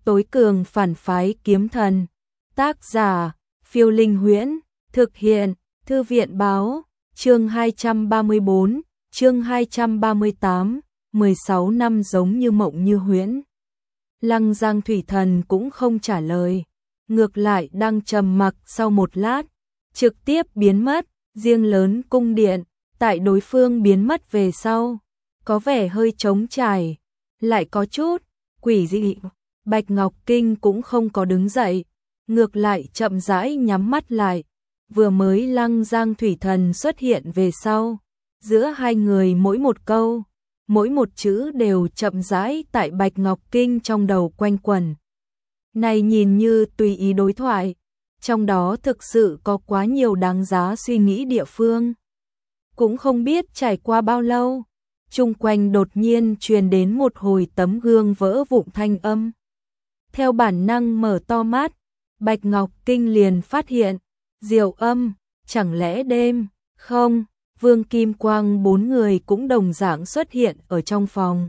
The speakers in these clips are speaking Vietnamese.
tối cường phản phái kiếm thần. Tác giả, Phiêu Linh Huyễn, thực hiện, Thư viện báo, chương 234, chương 238, 16 năm giống như mộng như huyễn. Lăng Giang Thủy Thần cũng không trả lời, ngược lại đang trầm mặc sau một lát, trực tiếp biến mất, riêng lớn cung điện, tại đối phương biến mất về sau, có vẻ hơi trống trải, lại có chút quỷ dị. Bạch Ngọc Kinh cũng không có đứng dậy, ngược lại chậm rãi nhắm mắt lại. Vừa mới Lăng Giang Thủy Thần xuất hiện về sau, giữa hai người mỗi một câu, mỗi một chữ đều chậm rãi tại Bạch Ngọc Kinh trong đầu quanh quẩn. Này nhìn như tùy ý đối thoại, trong đó thực sự có quá nhiều đáng giá suy nghĩ địa phương. Cũng không biết trải qua bao lâu, chung quanh đột nhiên truyền đến một hồi tấm gương vỡ vụn thanh âm. Theo bản năng mở to mắt, Bạch Ngọc Kinh liền phát hiện, Diệu Âm, chẳng lẽ đêm, không, Vương Kim Quang bốn người cũng đồng dạng xuất hiện ở trong phòng.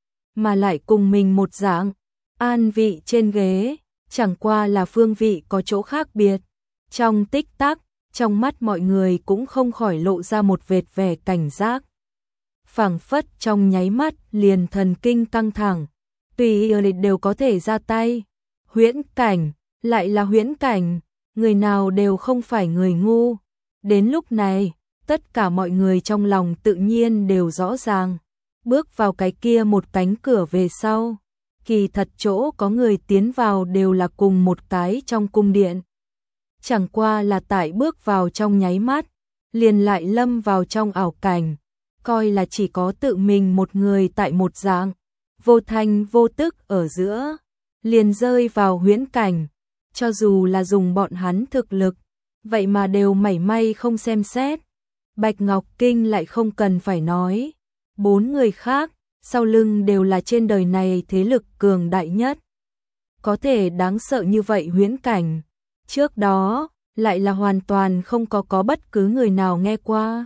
Mà lại cùng mình một dạng, an vị trên ghế, chẳng qua là phương vị có chỗ khác biệt. Trong tích tắc, trong mắt mọi người cũng không khỏi lộ ra một vệt vẻ cảnh giác. Phảng phất trong nháy mắt liền thần kinh căng thẳng, tùy ý đều có thể ra tay. Huyễn cảnh, lại là huyễn cảnh, người nào đều không phải người ngu. Đến lúc này, tất cả mọi người trong lòng tự nhiên đều rõ ràng. Bước vào cái kia một cánh cửa về sau, kỳ thật chỗ có người tiến vào đều là cùng một cái trong cung điện. Chẳng qua là tại bước vào trong nháy mắt, liền lại lâm vào trong ảo cảnh, coi là chỉ có tự mình một người tại một dạng, vô thanh vô tức ở giữa, liền rơi vào huyễn cảnh. Cho dù là dùng bọn hắn thực lực, vậy mà đều mảy may không xem xét. Bạch Ngọc Kinh lại không cần phải nói, bốn người khác, sau lưng đều là trên đời này thế lực cường đại nhất. Có thể đáng sợ như vậy huyễn cảnh, trước đó, lại là hoàn toàn không có bất cứ người nào nghe qua.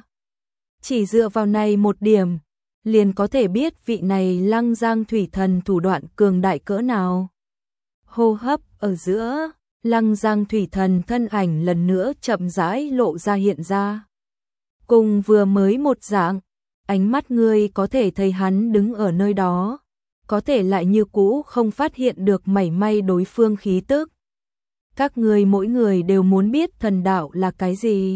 Chỉ dựa vào này một điểm, liền có thể biết vị này Lăng Giang Thủy Thần thủ đoạn cường đại cỡ nào. Hô hấp ở giữa, Lăng Giang Thủy Thần thân ảnh lần nữa chậm rãi lộ ra hiện ra. Cùng vừa mới một dạng, ánh mắt ngươi có thể thấy hắn đứng ở nơi đó, có thể lại như cũ không phát hiện được mảy may đối phương khí tức. Các ngươi mỗi người đều muốn biết thần đạo là cái gì.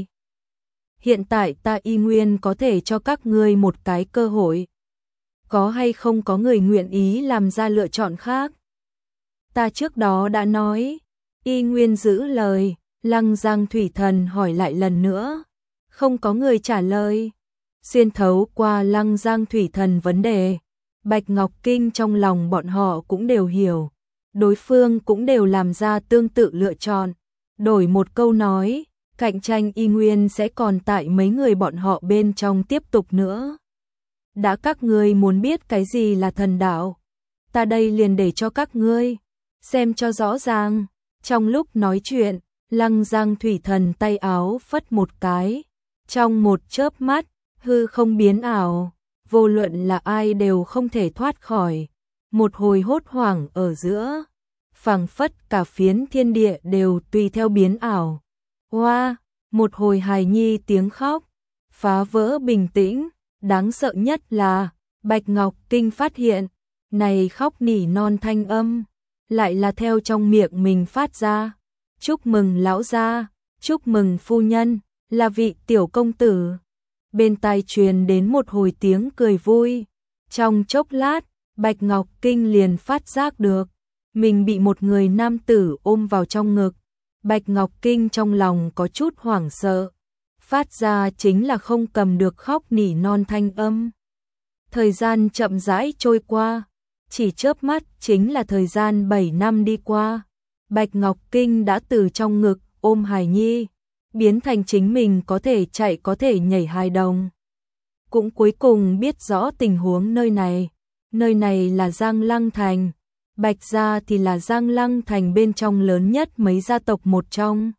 Hiện tại ta y nguyên có thể cho các ngươi một cái cơ hội. Có hay không có người nguyện ý làm ra lựa chọn khác? Ta trước đó đã nói, y nguyên giữ lời. Lăng Giang Thủy Thần hỏi lại lần nữa. Không có người trả lời. Xuyên thấu qua Lăng Giang Thủy Thần vấn đề, Bạch Ngọc Kinh trong lòng bọn họ cũng đều hiểu. Đối phương cũng đều làm ra tương tự lựa chọn. Đổi một câu nói, cạnh tranh y nguyên sẽ còn tại mấy người bọn họ bên trong tiếp tục nữa. Đã các ngươi muốn biết cái gì là thần đạo, ta đây liền để cho các ngươi xem cho rõ ràng. Trong lúc nói chuyện, Lăng Giang Thủy Thần tay áo phất một cái, trong một chớp mắt, hư không biến ảo, vô luận là ai đều không thể thoát khỏi. Một hồi hốt hoảng ở giữa, phảng phất cả phiến thiên địa đều tùy theo biến ảo. Hoa, một hồi hài nhi tiếng khóc, phá vỡ bình tĩnh. Đáng sợ nhất là, Bạch Ngọc Kinh phát hiện, này khóc nỉ non thanh âm, lại là theo trong miệng mình phát ra. Chúc mừng lão gia, chúc mừng phu nhân, là vị tiểu công tử. Bên tai truyền đến một hồi tiếng cười vui. Trong chốc lát, Bạch Ngọc Kinh liền phát giác được, mình bị một người nam tử ôm vào trong ngực. Bạch Ngọc Kinh trong lòng có chút hoảng sợ, phát ra chính là không cầm được khóc nỉ non thanh âm. Thời gian chậm rãi trôi qua, chỉ chớp mắt chính là thời gian 7 năm đi qua. Bạch Ngọc Kinh đã từ trong ngực ôm hài nhi, biến thành chính mình có thể chạy có thể nhảy hài đồng. Cũng cuối cùng biết rõ tình huống nơi này. Nơi này là Giang Lăng Thành. Bạch gia thì là Giang Lăng Thành bên trong lớn nhất mấy gia tộc một trong.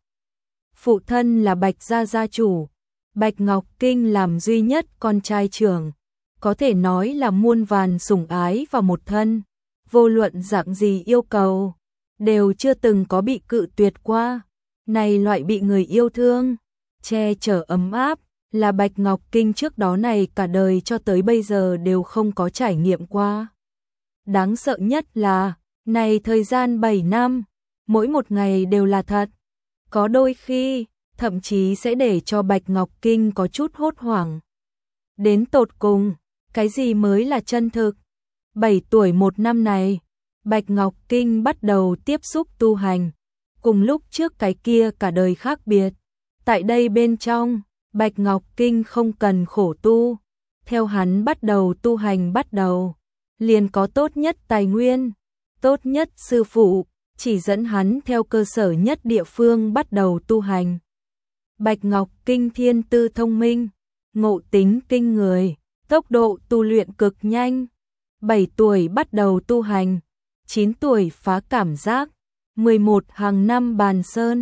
Phụ thân là Bạch gia gia chủ. Bạch Ngọc Kinh làm duy nhất con trai trưởng, có thể nói là muôn vàn sủng ái vào một thân. Vô luận dạng gì yêu cầu, đều chưa từng có bị cự tuyệt qua. Này loại bị người yêu thương, che chở ấm áp, là Bạch Ngọc Kinh trước đó này cả đời cho tới bây giờ đều không có trải nghiệm qua. Đáng sợ nhất là, này thời gian 7 năm, mỗi một ngày đều là thật. Có đôi khi, thậm chí sẽ để cho Bạch Ngọc Kinh có chút hốt hoảng. Đến tột cùng, cái gì mới là chân thực? 7 tuổi một năm này, Bạch Ngọc Kinh bắt đầu tiếp xúc tu hành, cùng lúc trước cái kia cả đời khác biệt. Tại đây bên trong, Bạch Ngọc Kinh không cần khổ tu, theo hắn bắt đầu tu hành bắt đầu, liền có tốt nhất tài nguyên, tốt nhất sư phụ, chỉ dẫn hắn theo cơ sở nhất địa phương bắt đầu tu hành. Bạch Ngọc Kinh thiên tư thông minh, ngộ tính kinh người, tốc độ tu luyện cực nhanh. 7 tuổi bắt đầu tu hành, 9 tuổi phá cảm giác, 11 hàng năm bàn sơn,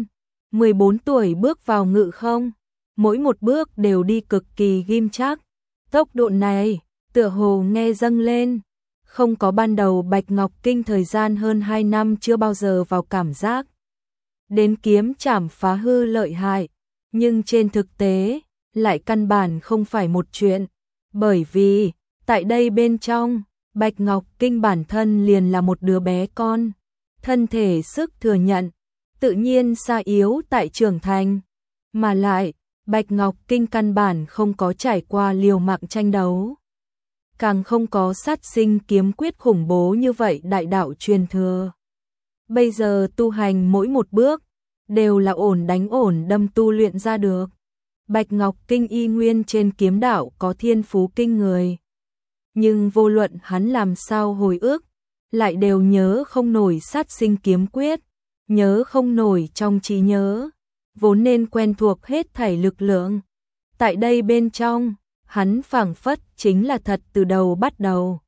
14 tuổi bước vào ngự không, mỗi một bước đều đi cực kỳ ghim chắc. Tốc độ này, tựa hồ nghe dâng lên, không có ban đầu Bạch Ngọc Kinh thời gian hơn 2 năm chưa bao giờ vào cảm giác. Đến kiếm chảm phá hư lợi hại, nhưng trên thực tế, lại căn bản không phải một chuyện, bởi vì, tại đây bên trong, Bạch Ngọc Kinh bản thân liền là một đứa bé con, thân thể sức thừa nhận, tự nhiên xa yếu tại trưởng thành, mà lại, Bạch Ngọc Kinh căn bản không có trải qua liều mạng tranh đấu, càng không có sát sinh kiếm quyết khủng bố như vậy đại đạo truyền thừa. Bây giờ tu hành mỗi một bước, đều là ổn đánh ổn đâm tu luyện ra được. Bạch Ngọc Kinh y nguyên trên kiếm đạo có thiên phú kinh người. Nhưng vô luận hắn làm sao hồi ức, lại đều nhớ không nổi sát sinh kiếm quyết, nhớ không nổi trong trí nhớ, vốn nên quen thuộc hết thảy lực lượng. Tại đây bên trong, hắn phảng phất chính là thật từ đầu bắt đầu.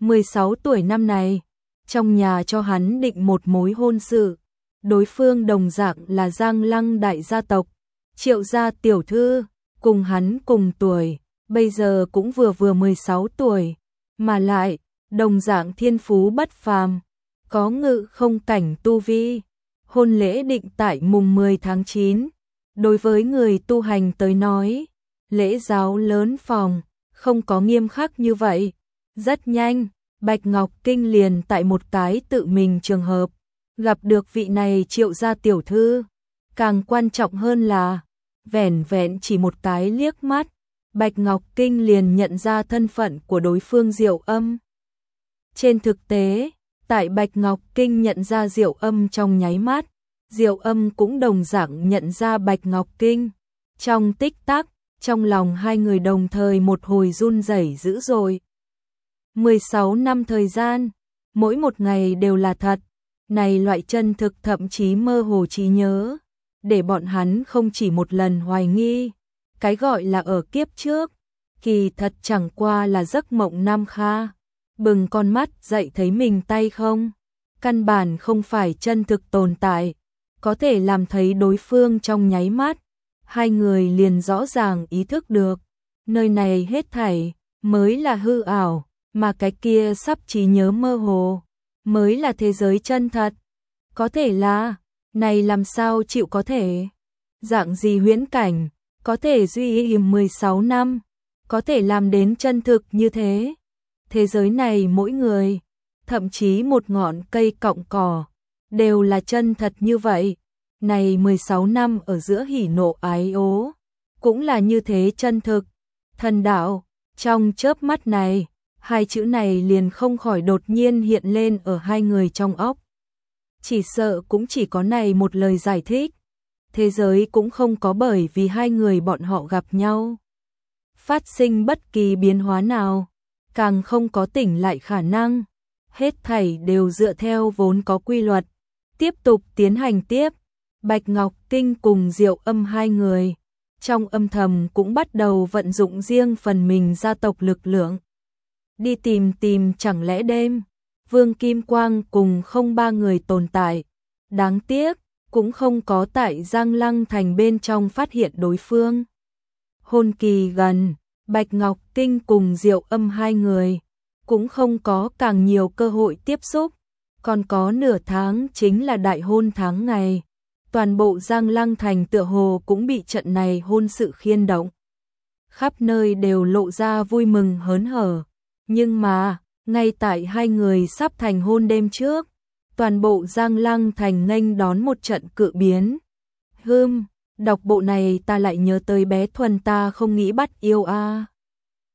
16 tuổi năm này, trong nhà cho hắn định một mối hôn sự, đối phương đồng dạng là Giang Lăng đại gia tộc, Triệu gia tiểu thư, cùng hắn cùng tuổi, bây giờ cũng vừa 16 tuổi, mà lại, đồng dạng thiên phú bất phàm, có ngự không cảnh tu vi. Hôn lễ định tại mùng 10 tháng 9, đối với người tu hành tới nói, lễ giáo lớn phòng, không có nghiêm khắc như vậy. Rất nhanh, Bạch Ngọc Kinh liền tại một cái tự mình trường hợp, gặp được vị này Triệu gia tiểu thư. Càng quan trọng hơn là, vẻn vẹn chỉ một cái liếc mắt, Bạch Ngọc Kinh liền nhận ra thân phận của đối phương Diệu Âm. Trên thực tế, tại Bạch Ngọc Kinh nhận ra Diệu Âm trong nháy mắt, Diệu Âm cũng đồng dạng nhận ra Bạch Ngọc Kinh. Trong tích tắc, trong lòng hai người đồng thời một hồi run rẩy dữ dội. 16 năm thời gian, mỗi một ngày đều là thật, này loại chân thực thậm chí mơ hồ trí nhớ, để bọn hắn không chỉ một lần hoài nghi, cái gọi là ở kiếp trước, kỳ thật chẳng qua là giấc mộng nam kha, bừng con mắt dậy thấy mình tay không, căn bản không phải chân thực tồn tại, có thể làm thấy đối phương trong nháy mắt, hai người liền rõ ràng ý thức được, nơi này hết thảy mới là hư ảo, mà cái kia sắp trí nhớ mơ hồ mới là thế giới chân thật. Có thể là, này làm sao chịu có thể? Dạng gì huyễn cảnh, có thể duy hiểm 16 năm, có thể làm đến chân thực như thế? Thế giới này mỗi người, thậm chí một ngọn cây cọng cỏ, đều là chân thật như vậy. Này 16 năm ở giữa hỉ nộ ái ố, cũng là như thế chân thực. Thần đạo, trong chớp mắt này, hai chữ này liền không khỏi đột nhiên hiện lên ở hai người trong óc. Chỉ sợ cũng chỉ có này một lời giải thích. Thế giới cũng không có bởi vì hai người bọn họ gặp nhau phát sinh bất kỳ biến hóa nào, càng không có tỉnh lại khả năng. Hết thảy đều dựa theo vốn có quy luật, tiếp tục tiến hành tiếp. Bạch Ngọc Kinh cùng Diệu Âm hai người, trong âm thầm cũng bắt đầu vận dụng riêng phần mình gia tộc lực lượng. Đi tìm chẳng lẽ đêm, Vương Kim Quang cùng không ba người tồn tại. Đáng tiếc, cũng không có tại Giang Lăng thành bên trong phát hiện đối phương. Hôn kỳ gần, Bạch Ngọc Kinh cùng Diệu Âm hai người, cũng không có càng nhiều cơ hội tiếp xúc. Còn có nửa tháng chính là đại hôn tháng ngày. Toàn bộ Giang Lăng Thành tựa hồ cũng bị trận này hôn sự khiên động. Khắp nơi đều lộ ra vui mừng hớn hở. Nhưng mà, ngay tại hai người sắp thành hôn đêm trước, toàn bộ Giang Lăng Thành nghênh đón một trận cự biến. Đọc bộ này ta lại nhớ tới bé Thuần ta không nghĩ bắt yêu a.